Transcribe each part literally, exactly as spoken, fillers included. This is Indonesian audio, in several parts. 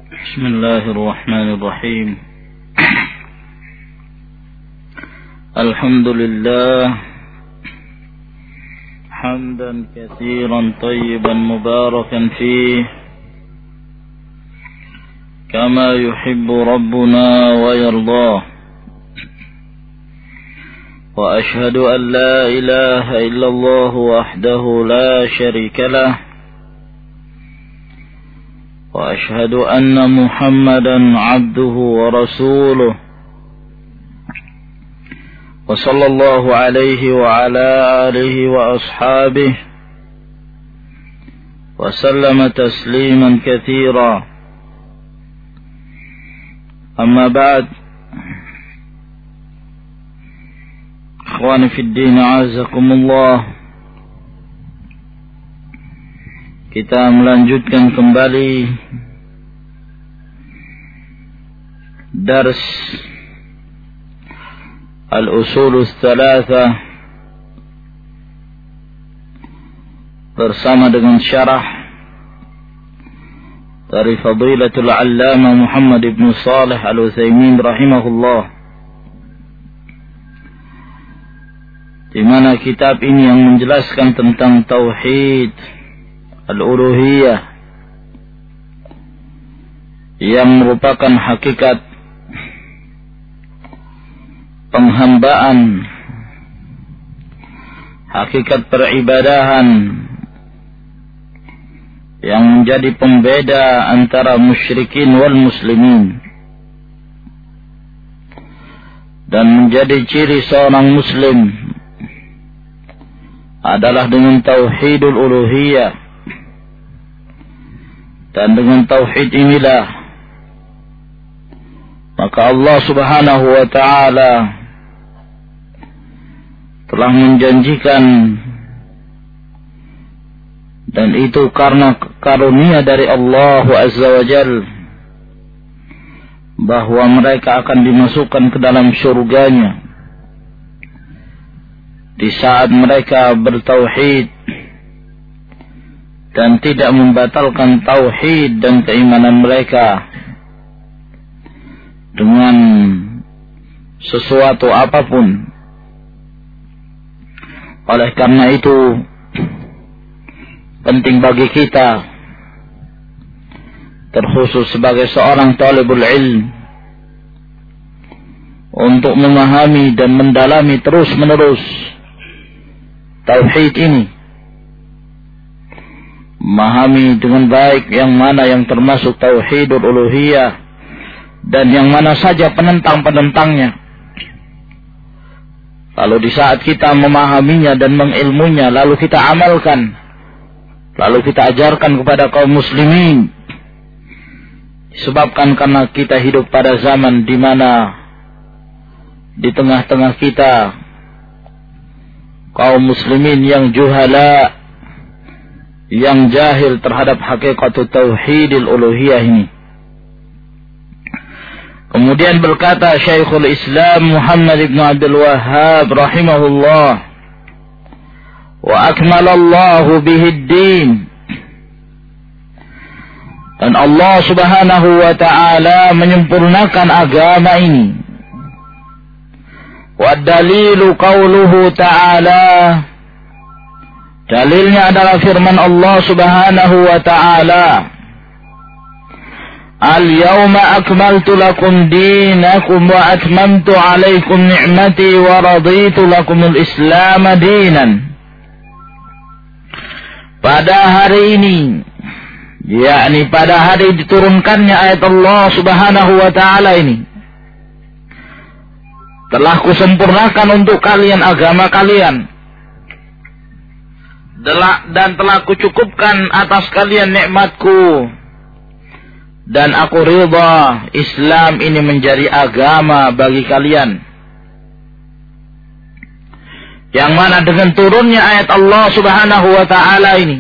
بسم الله الرحمن الرحيم. الحمد لله حمدا كثيرا طيبا مباركا فيه كما يحب ربنا ويرضاه، وأشهد أن لا إله إلا الله وحده لا شريك له، وأشهد أن محمدا عبده ورسوله، وصلى الله عليه وعلى آله وأصحابه وسلم تسليما كثيرا. أما بعد، إخواني في الدين أعزكم الله، kita melanjutkan kembali dars Al-Usul Ats-Tsalatsa bersama dengan syarah dari Fadilatul Allamah Muhammad ibn Shalih Al-Utsaimin rahimahullah, di mana kitab ini yang menjelaskan tentang tauhid al-uluhiyah yang merupakan hakikat penghambaan, hakikat peribadahan yang menjadi pembeda antara musyrikin wal muslimin, dan menjadi ciri seorang muslim adalah dengan tauhidul uluhiyah. Dan dengan tauhid inilah maka Allah Subhanahu wa ta'ala telah menjanjikan, dan itu karena karunia dari Allah Azza wa Jal, bahwa mereka akan dimasukkan ke dalam surganya di saat mereka bertauhid dan tidak membatalkan tauhid dan keimanan mereka dengan sesuatu apapun. Oleh karena itu, penting bagi kita, terkhusus sebagai seorang talibul ilm, untuk memahami dan mendalami terus-menerus tauhid ini, memahami dengan baik yang mana yang termasuk tauhidul uluhiyah dan yang mana saja penentang-penentangnya. Lalu di saat kita memahaminya dan mengilmunya, lalu kita amalkan, lalu kita ajarkan kepada kaum muslimin, disebabkan karena kita hidup pada zaman di mana di tengah-tengah kita kaum muslimin yang juhala, yang jahil terhadap hakikat tauhidil uluhiyah ini. Kemudian berkata Syekhul Islam Muhammad ibn Abdul Wahhab rahimahullah, wa akmalallahu bihid din, dan Allah Subhanahu wa ta'ala menyempurnakan agama ini. Wa dalilu qauluhu ta'ala, dalilnya adalah firman Allah Subhanahu wa ta'ala, Al-yawma akmaltu lakum dinakum wa atmamtu alaikum ni'mati wa raditu lakumul islam dinan. Pada hari ini, yakni pada hari diturunkannya ayat Allah Subhanahu wa ta'ala ini, telah kusempurnakan untuk kalian agama kalian, dan telah kucukupkan atas kalian nikmatku, dan aku ridha Islam ini menjadi agama bagi kalian. Yang mana dengan turunnya ayat Allah Subhanahu wa ta'ala ini,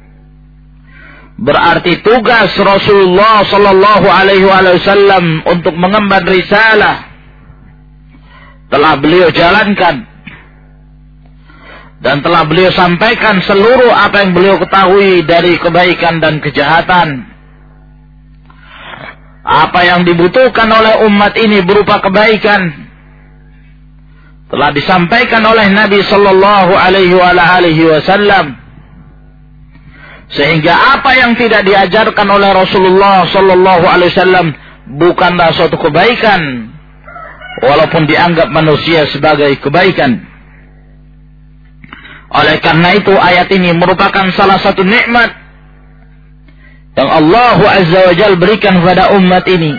berarti tugas Rasulullah sallallahu alaihi wasallam untuk mengemban risalah telah beliau jalankan, dan telah beliau sampaikan seluruh apa yang beliau ketahui dari kebaikan dan kejahatan. apa yang dibutuhkan oleh umat ini berupa kebaikan telah disampaikan oleh Nabi sallallahu alaihi wasallam, sehingga apa yang tidak diajarkan oleh Rasulullah sallallahu alaihi wasallam bukanlah suatu kebaikan walaupun dianggap manusia sebagai kebaikan. Oleh karena itu ayat ini merupakan salah satu nikmat yang Allah Azza wa Jalla berikan kepada umat ini.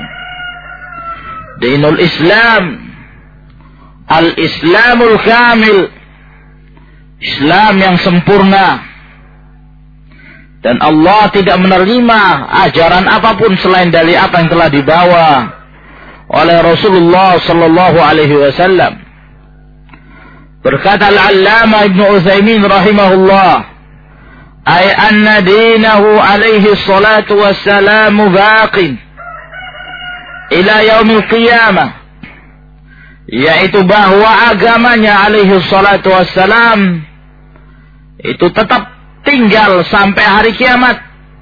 Dinul Islam, Al-Islamul Kamil, Islam yang sempurna. Dan Allah tidak menerima ajaran apapun selain dari apa yang telah dibawa oleh Rasulullah sallallahu alaihi wasallam. Berkata Al-Allamah Ibnu Utsaimin rahimahullah, ay anna dinahu alaihi salatu wassalamu baqin ila yaumil qiyamah, yaitu bahwa agamanya alaihi salatu wassalam itu tetap tinggal sampai hari kiamat.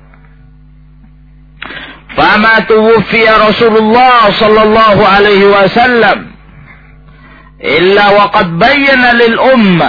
Fama tuwfiya Rasulullah sallallahu alaihi wasallam illa waqad bayyana lil ummah,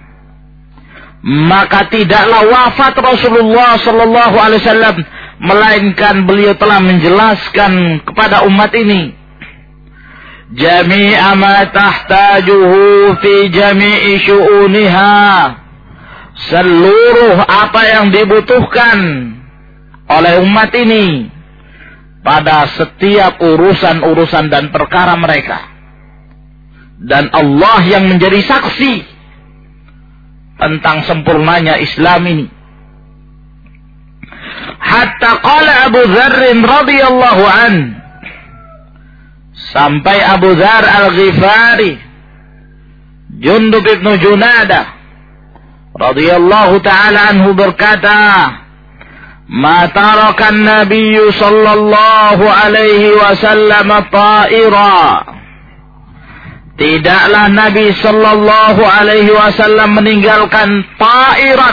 maka tidaklah wafat Rasulullah sallallahu alaihi wasallam melainkan beliau telah menjelaskan kepada umat ini jami'a ma tahtajuhu fi jami'i syu'uniha, seluruh apa yang dibutuhkan oleh umat ini pada setiap urusan-urusan dan perkara mereka. Dan Allah yang menjadi saksi tentang sempurnanya Islam ini. Hatta qala Abu Dzar radhiyallahu an, sampai Abu Dzar Al-Ghifari, Jundub bin Junadah radhiyallahu ta'ala anhu berkata, ma taraka an-nabiy sallallahu alaihi wasallam ta'ira, tidaklah Nabi sallallahu alaihi wasallam meninggalkan ta'iran,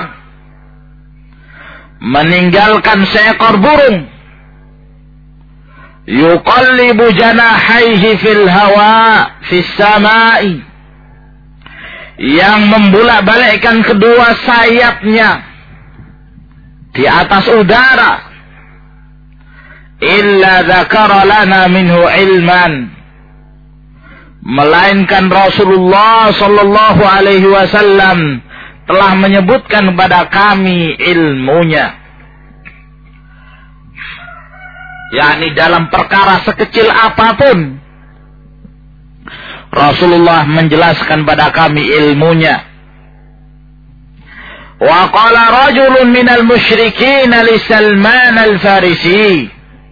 meninggalkan seekor burung, yuqallibu janahaihi fil hawa fis samai, yang membulak-balikkan kedua sayapnya di atas udara, illa dzakara lana minhu ilman, melainkan Rasulullah sallallahu alaihi wasallam telah menyebutkan kepada kami ilmunya. yakni dalam perkara sekecil apapun Rasulullah menjelaskan pada kami ilmunya. Wa qala rajulun minal musyrikin li Salman al-Farisi,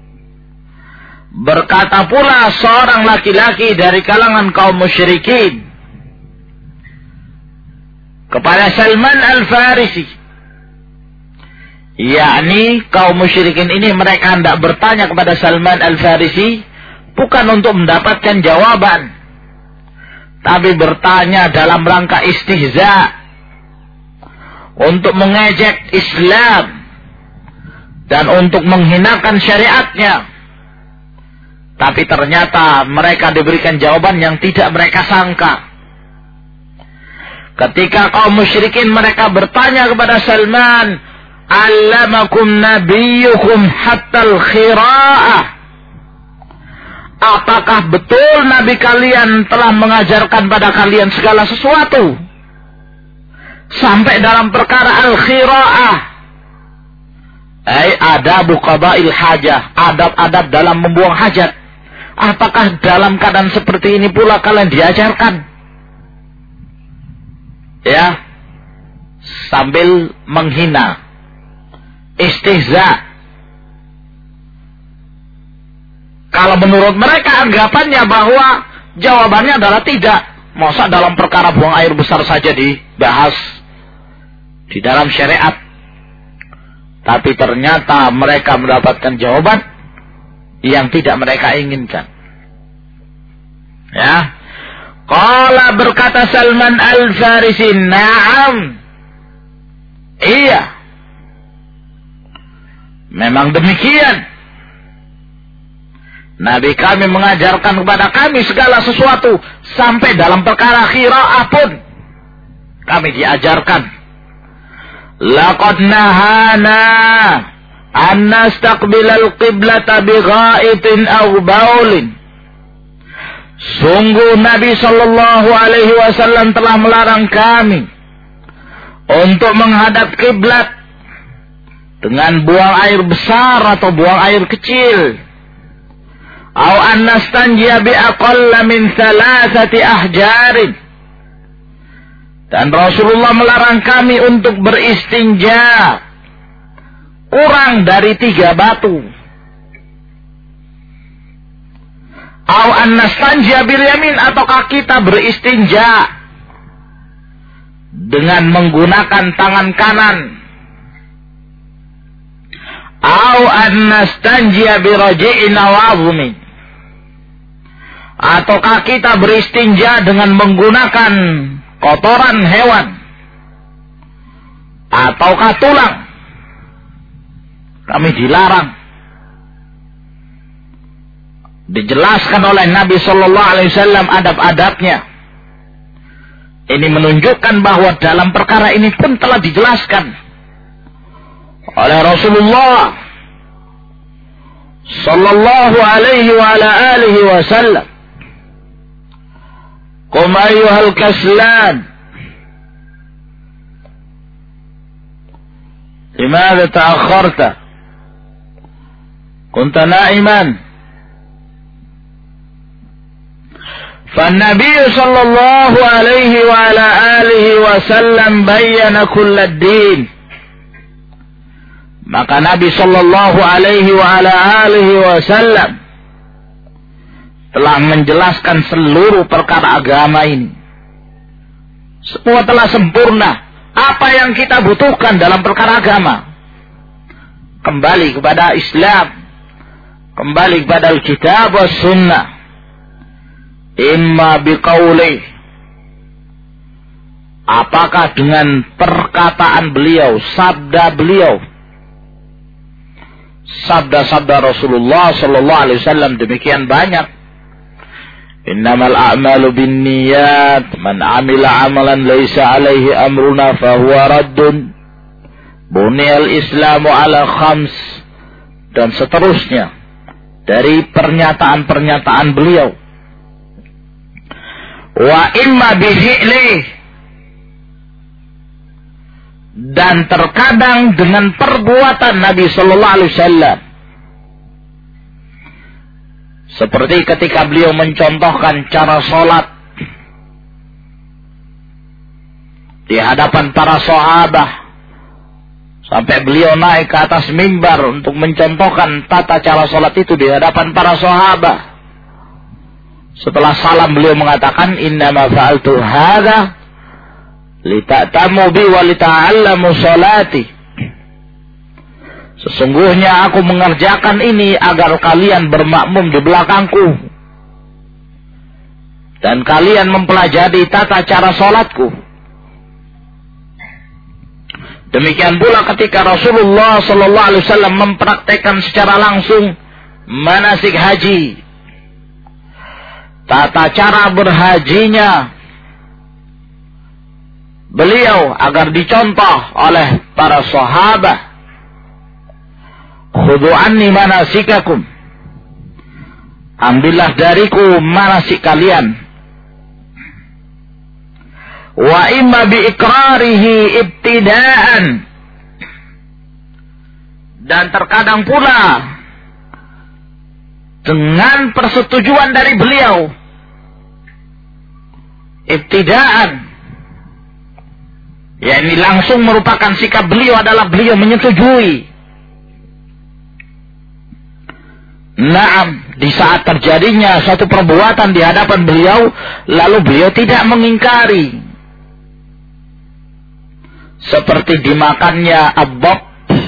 berkata pula seorang laki-laki dari kalangan kaum musyrikin kepada Salman al-Farisi, yakni kaum musyrikin ini mereka hendak bertanya kepada Salman al-Farisi bukan untuk mendapatkan jawaban, tapi bertanya dalam rangka istihza, untuk mengejek Islam dan untuk menghinakan syariatnya. Tapi ternyata mereka diberikan jawaban yang tidak mereka sangka. Ketika kaum musyrikin mereka bertanya kepada Salman, "Allamakum nabiyyukum hatta al-khira'ah?" Apakah betul Nabi kalian telah mengajarkan pada kalian segala sesuatu? Sampai dalam perkara al-khira'ah, ay adabu qada'il hajah, adab-adab dalam membuang hajat. Apakah dalam keadaan seperti ini pula kalian diajarkan? Ya, sambil menghina, istihza. Kalau menurut mereka anggapannya bahwa jawabannya adalah tidak. Masa dalam perkara buang air besar saja dibahas di dalam syariat. Tapi ternyata mereka mendapatkan jawaban yang tidak mereka inginkan. Ya. Qala, berkata Salman al-Farisi, "Na'am." Iya. Memang demikian. Nabi kami mengajarkan kepada kami segala sesuatu, sampai dalam perkara qiraah pun kami diajarkan. Laqad nahana an nastaqbilal qiblata bighaitin aw baulin. Sungguh Nabi sallallahu alaihi wasallam telah melarang kami untuk menghadap kiblat dengan buang air besar atau buang air kecil. Au an nastanjiya bi aqalla min thalathati ahjarin. Dan Rasulullah melarang kami untuk beristinja kurang dari tiga batu. Au an nastanjiya bil yamin, ataukah kita beristinja dengan menggunakan tangan kanan. Au an nastanjiya bi raji'in aw 'azmin, ataukah kita beristinja dengan menggunakan kotoran hewan ataukah tulang. Kami dilarang. Dijelaskan oleh Nabi sallallahu alaihi wasallam adab-adabnya. Ini menunjukkan bahwa dalam perkara ini pun telah dijelaskan oleh Rasulullah sallallahu alaihi wa ala alihi wasallam. Qum ayyuhal kaslan, limadha ta'akharta? Kunta na'iman. فالنبي صلى الله عليه وعلى آله وسلم بين كل الدين. Maka Nabi sallallahu alaihi wa ala alihi wasallam telah menjelaskan seluruh perkara agama ini. Semua telah sempurna. Apa yang kita butuhkan dalam perkara agama? Kembali kepada Islam, kembali kepada Alkitab was Sunnah. Imma biqauli, apakah dengan perkataan beliau, sabda beliau, sabda-sabda Rasulullah sallallahu alaihi wasallam demikian banyak. Innamal a'malu binniyat, man 'amila 'amalan laisa 'alaihi amruna fahuwa raddun. Buniyal Islamu 'ala khams, dan seterusnya dari pernyataan-pernyataan beliau. Wa imma bifi'li, dan terkadang dengan perbuatan Nabi sallallahu alaihi wasallam. Seperti ketika beliau mencontohkan cara sholat di hadapan para sahabat, sampai beliau naik ke atas mimbar untuk mencontohkan tata cara sholat itu di hadapan para sahabat. Setelah salam beliau mengatakan, innama fa'altu hadha lita'tamu bi wa lita'allamu sholati. Sesungguhnya aku mengerjakan ini agar kalian bermakmum di belakangku dan kalian mempelajari tata cara sholatku. Demikian pula ketika Rasulullah sallallahu alaihi wasallam mempraktekkan secara langsung manasik haji, tata cara berhajinya beliau agar dicontoh oleh para sahabat. Khudhu anni manasikakum, ambillah dariku manasik kalian. Wa imma bi iqrarihi ibtidaan, dan terkadang pula dengan persetujuan dari beliau, ibtidaan, ya ini langsung merupakan sikap beliau adalah beliau menyetujui. Naam, di saat terjadinya suatu perbuatan di hadapan beliau, lalu beliau tidak mengingkari. Seperti dimakannya abbab,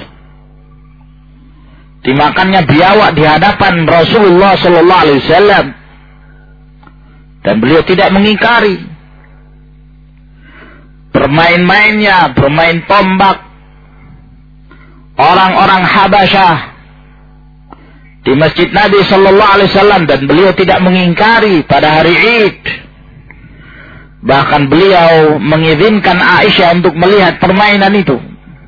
dimakannya biawak di hadapan Rasulullah sallallahu alaihi wasallam, dan beliau tidak mengingkari. Bermain-mainnya, bermain tombak orang-orang Habasyah di masjid Nabi Sallallahu Alaihi Wasallam, dan beliau tidak mengingkari pada hari Id. Bahkan beliau mengizinkan Aisyah untuk melihat permainan itu.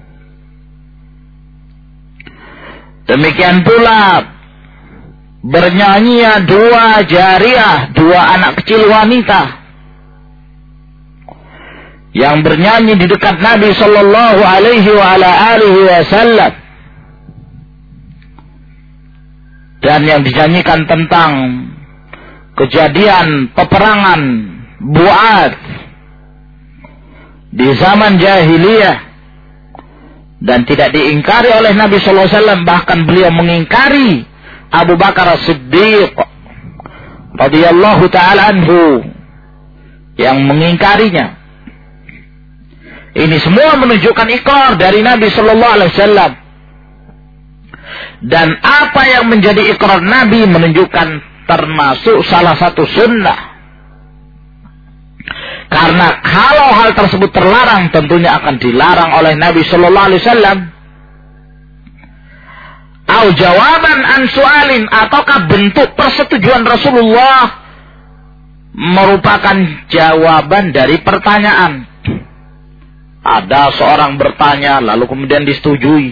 Demikian pula bernyanyi dua jariyah, dua anak kecil wanita yang bernyanyi di dekat Nabi Sallallahu Alaihi Wasallam, dan yang dinyanyikan tentang kejadian peperangan Bu'ath di zaman jahiliyah, dan tidak diingkari oleh Nabi Sallallahu Alaihi Wasallam. Bahkan beliau mengingkari Abu Bakar As-Siddiq radhiyallahu ta'ala anhu yang mengingkarinya. Ini semua menunjukkan ikrar dari Nabi Sallallahu Alaihi Wasallam. Dan apa yang menjadi ikrar Nabi menunjukkan termasuk salah satu sunnah. Karena kalau hal tersebut terlarang, tentunya akan dilarang oleh Nabi Sallallahu Alaihi Wasallam. Au jawaban an su'alin, ataukah bentuk persetujuan Rasulullah merupakan jawaban dari pertanyaan. Ada seorang bertanya lalu kemudian disetujui.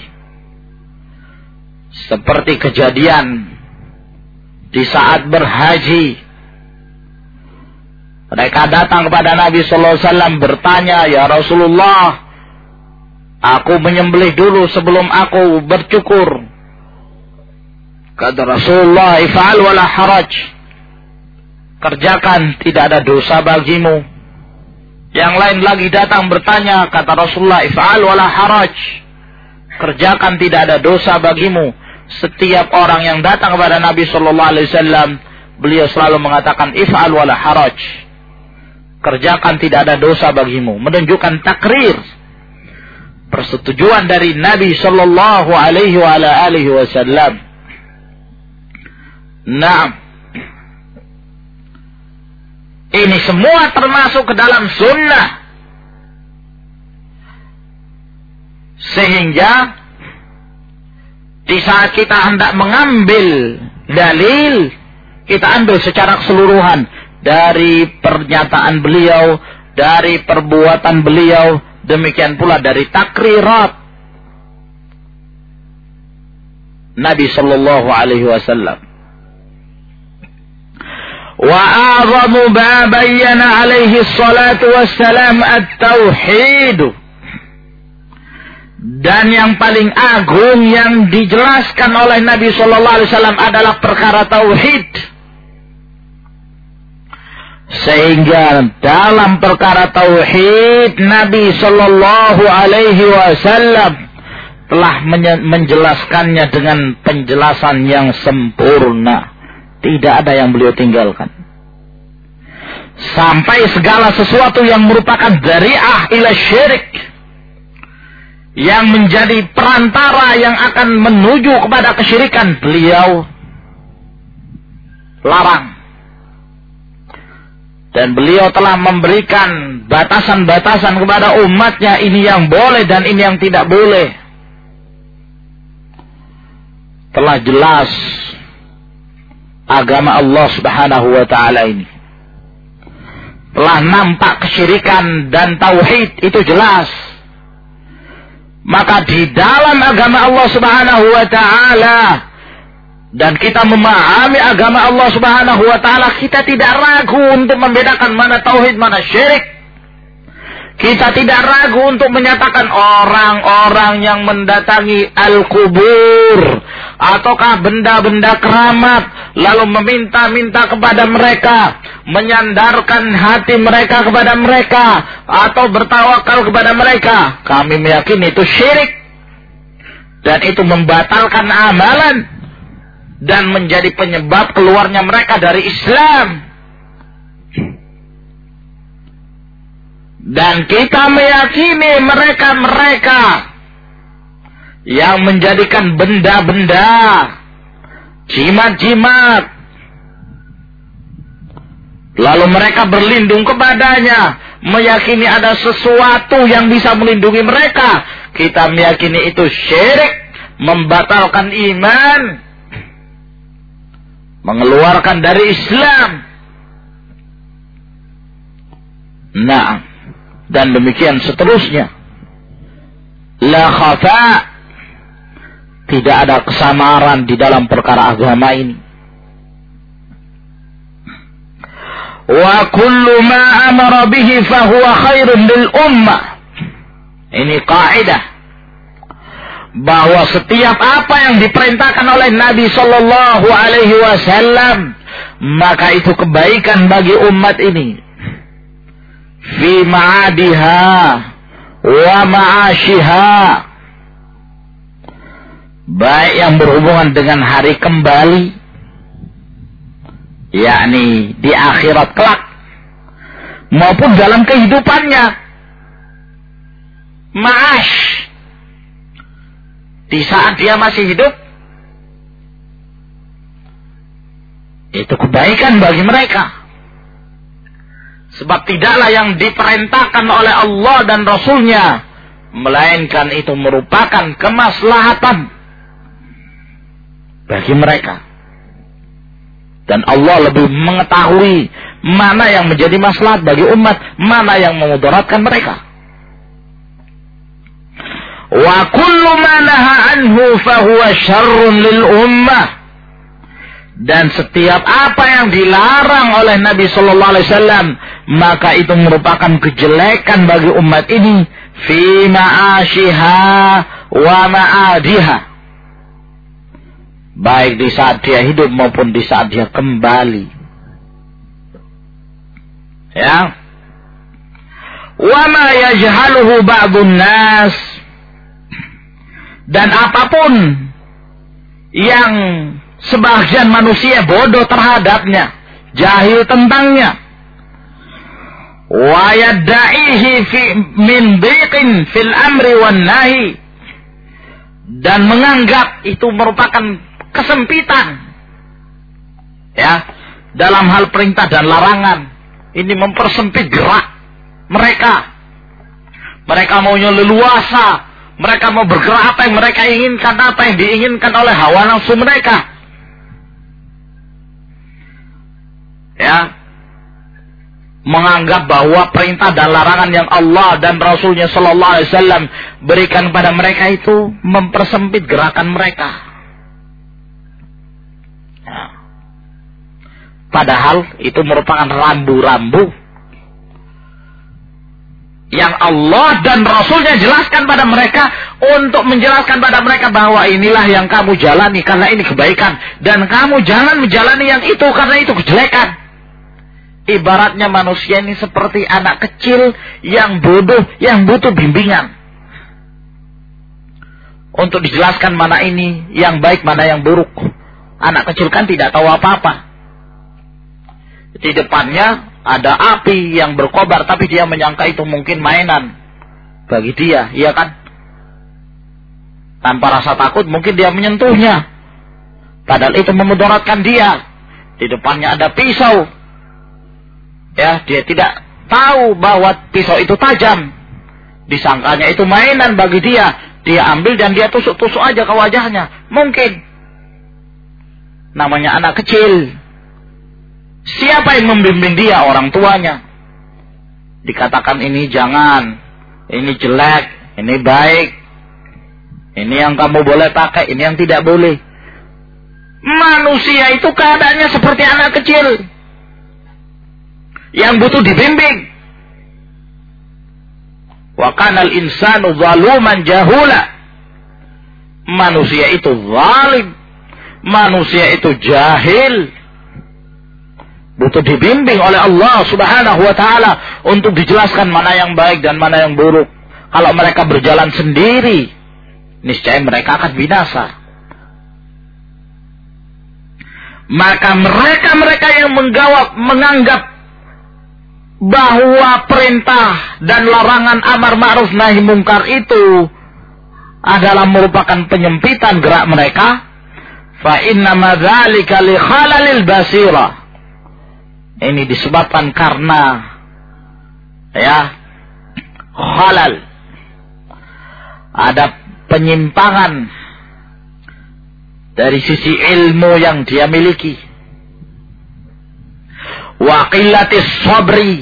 Seperti kejadian di saat berhaji. Mereka datang kepada Nabi Sallallahu Alaihi Wasallam bertanya, "Ya Rasulullah, aku menyembelih dulu sebelum aku bercukur." Kata Rasulullah, "If'al wala haraj." Kerjakan, tidak ada dosa bagimu. Yang lain lagi datang bertanya, kata Rasulullah, "If'al wala haraj." Kerjakan, tidak ada dosa bagimu. Setiap orang yang datang kepada Nabi Sallallahu Alaihi Wasallam, beliau selalu mengatakan, "If'al wala haraj." Kerjakan, tidak ada dosa bagimu. Menunjukkan takrir, persetujuan dari Nabi Sallallahu Alaihi Wasallam. Nah, ini semua termasuk ke dalam sunnah. Sehingga di saat kita hendak mengambil dalil, kita ambil secara keseluruhan dari pernyataan beliau, dari perbuatan beliau, demikian pula dari takrirat Nabi Sallallahu Alaihi Wasallam. Wa a'zamu ma bayyana alaihi salatu wassalam at-tauhid. Dan yang paling agung yang dijelaskan oleh Nabi Sallallahu Alaihi Wasallam adalah perkara tauhid. Sehingga dalam perkara tauhid, Nabi Sallallahu Alaihi Wasallam telah menjelaskannya dengan penjelasan yang sempurna. Tidak ada yang beliau tinggalkan. Sampai segala sesuatu yang merupakan dzari'ah ila syirik, yang menjadi perantara yang akan menuju kepada kesyirikan, beliau larang. Dan beliau telah memberikan batasan-batasan kepada umatnya, ini yang boleh dan ini yang tidak boleh. Telah jelas agama Allah Subhanahu wa ta'ala ini. Telah nampak kesyirikan dan tauhid, itu jelas. Maka di dalam agama Allah Subhanahu wa ta'ala, dan kita memahami agama Allah Subhanahu wa ta'ala, kita tidak ragu untuk membedakan mana tauhid, mana syirik. Kita tidak ragu untuk menyatakan orang-orang yang mendatangi al-kubur ataukah benda-benda keramat, lalu meminta-minta kepada mereka, menyandarkan hati mereka kepada mereka, atau bertawakal kepada mereka, kami meyakini itu syirik. Dan itu membatalkan amalan dan menjadi penyebab keluarnya mereka dari Islam. Dan kita meyakini mereka-mereka yang menjadikan benda-benda, jimat-jimat, lalu mereka berlindung kepadanya, meyakini ada sesuatu yang bisa melindungi mereka, kita meyakini itu syirik, membatalkan iman. mengeluarkan dari Islam. Nah, dan demikian seterusnya. La khafa, tidak ada kesamaran di dalam perkara agama ini. Wa kullu ma amara bihi fahuwa khairun lil ummah. Ini kaidah bahwa setiap apa yang diperintahkan oleh Nabi sallallahu alaihi wasallam maka itu kebaikan bagi umat ini. Fi ma'adiha wa ma'ashiha, baik yang berhubungan dengan hari kembali, yakni di akhirat kelak, maupun dalam kehidupannya. Ma'ash, di saat dia masih hidup, itu kebaikan bagi mereka. Sebab tidaklah yang diperintahkan oleh Allah dan Rasulnya, melainkan itu merupakan kemaslahatan bagi mereka. Dan Allah lebih mengetahui mana yang menjadi maslahat bagi umat, mana yang memudaratkan mereka. Wa kullu ma naha anhu fahuwa syarrun lil ummah. Dan setiap apa yang dilarang oleh Nabi sallallahu alaihi wasallam maka itu merupakan kejelekan bagi umat ini fi ma'ashiha wa ma'adiha, baik di saat dia hidup maupun di saat dia kembali. Ya. Wa ma yajhaluhu ba'dun nas, dan apapun yang sebagian manusia bodoh terhadapnya, jahil tentangnya, wa yadda'ihi fi min dhiqin fil amri wan nahi, dan menganggap itu merupakan kesempitan ya dalam hal perintah dan larangan. Ini mempersempit gerak mereka. Mereka maunya leluasa, mereka mau bergerak apa yang mereka inginkan, apa yang diinginkan oleh hawa nafsu mereka. Ya, menganggap bahwa perintah dan larangan yang Allah dan Rasulnya Sallallahu Alaihi Wasallam berikan kepada mereka itu mempersempit gerakan mereka. Ya. Padahal itu merupakan rambu-rambu yang Allah dan Rasulnya jelaskan pada mereka untuk menjelaskan pada mereka bahwa inilah yang kamu jalani karena ini kebaikan, dan kamu jangan menjalani yang itu karena itu kejelekan. Ibaratnya manusia ini seperti anak kecil yang bodoh, yang butuh bimbingan untuk dijelaskan mana ini yang baik, mana yang buruk. Anak kecil kan tidak tahu apa-apa. Di depannya ada api yang berkobar, tapi dia menyangka itu mungkin mainan bagi dia, iya kan? Tanpa rasa takut mungkin dia menyentuhnya, padahal itu memudaratkan dia. Di depannya ada pisau, ya, dia tidak tahu bahwa pisau itu tajam. Disangkanya itu mainan bagi dia. Dia ambil dan dia tusuk-tusuk aja ke wajahnya. Mungkin. Namanya anak kecil. Siapa yang membimbing dia? Orang tuanya. Dikatakan ini jangan, ini jelek, ini baik, ini yang kamu boleh pakai, ini yang tidak boleh. Manusia itu keadaannya seperti anak kecil yang butuh dibimbing. Wa kanal insanu zaluman jahula. Manusia itu zalim, manusia itu jahil, butuh dibimbing oleh Allah Subhanahu wa taala untuk dijelaskan mana yang baik dan mana yang buruk. Kalau mereka berjalan sendiri, niscaya mereka akan binasa. Maka mereka-mereka yang menggawap, menganggap bahwa perintah dan larangan amar ma'ruf nahi mungkar itu adalah merupakan penyempitan gerak mereka, fa inna madzalika li khalalil basira. Ini disebabkan karena ya khalal, ada penyimpangan dari sisi ilmu yang dia miliki. wa qillatis sabri,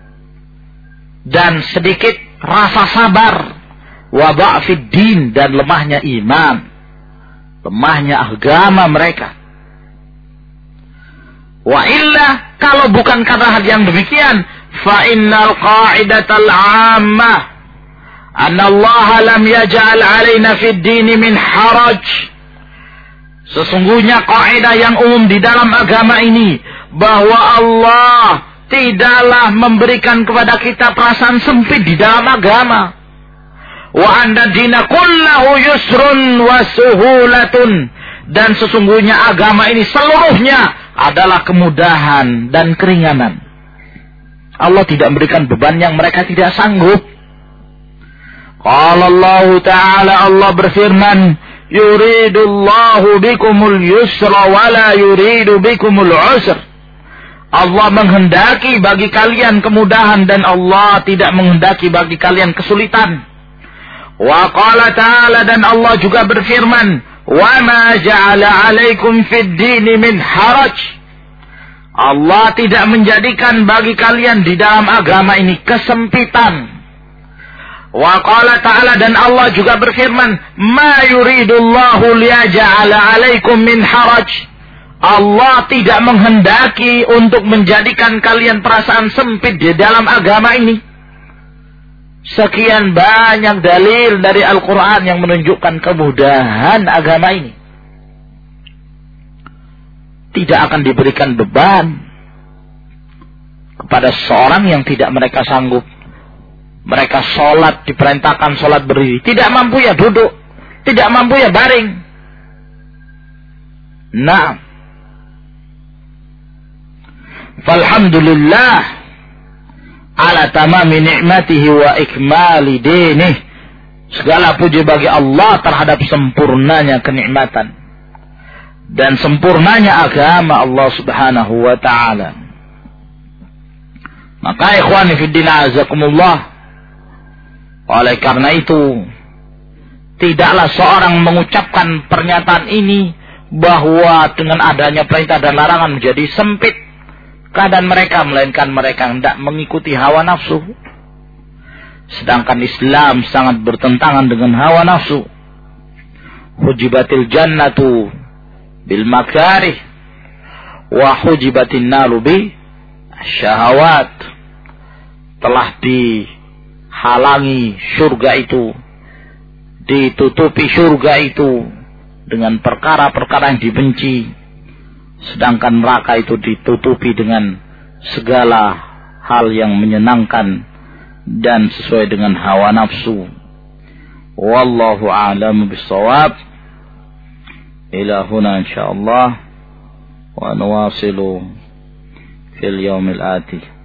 dan sedikit rasa sabar, wa dha'fid din, dan lemahnya iman, lemahnya agama mereka. Wa illa, kalau bukan karena hal yang demikian, fa innal qa'idatal 'ammah anna Allah lam yaj'al 'alaina fid din min haraj. Sesungguhnya kaidah yang umum di dalam agama ini, bahwa Allah tidaklah memberikan kepada kita perasaan sempit di dalam agama. Wa anna dina kullahu yusrun wa suhulatun, dan sesungguhnya agama ini seluruhnya adalah kemudahan dan keringanan. Allah tidak memberikan beban yang mereka tidak sanggup. Qala Allah Ta'ala, Allah berfirman, yuridullahu bikumul yusra wa la yuridu bikumul usra. Allah menghendaki bagi kalian kemudahan dan Allah tidak menghendaki bagi kalian kesulitan. Wa qala ta'ala, dan Allah juga berfirman, wa ma ja'ala 'alaikum fid dini min haraj. Allah tidak menjadikan bagi kalian di dalam agama ini kesempitan. Wa qala ta'ala, dan Allah juga berfirman, ma yuridullahu liyaj'ala 'alaikum min haraj. Allah tidak menghendaki untuk menjadikan kalian perasaan sempit di dalam agama ini. Sekian banyak dalil dari Al-Quran yang menunjukkan kemudahan agama ini. Tidak akan diberikan beban kepada seorang yang tidak mereka sanggup. Mereka sholat, diperintahkan sholat berdiri. Tidak mampu ya duduk. Tidak mampu ya baring. Nah, falhamdulillah ala tamami ni'matihi wa ikmali dinih. Segala puji bagi Allah terhadap sempurnanya kenikmatan dan sempurnanya agama Allah Subhanahu wa ta'ala. Maka ikhwani fiddin azakumullah, oleh karena itu tidaklah seorang mengucapkan pernyataan ini bahwa dengan adanya perintah dan larangan menjadi sempit keadaan mereka, melainkan mereka hendak mengikuti hawa nafsu. Sedangkan Islam sangat bertentangan dengan hawa nafsu. Hujibatil jannatu bil makarih wa hujibatin naru bi syahawat. Telah dihalangi surga itu, ditutupi surga itu dengan perkara-perkara yang dibenci, sedangkan neraka itu ditutupi dengan segala hal yang menyenangkan dan sesuai dengan hawa nafsu. Wallahu a'lamu bis-shawab. Ila huna insyaallah wa nuwasilu fil yaumil ati.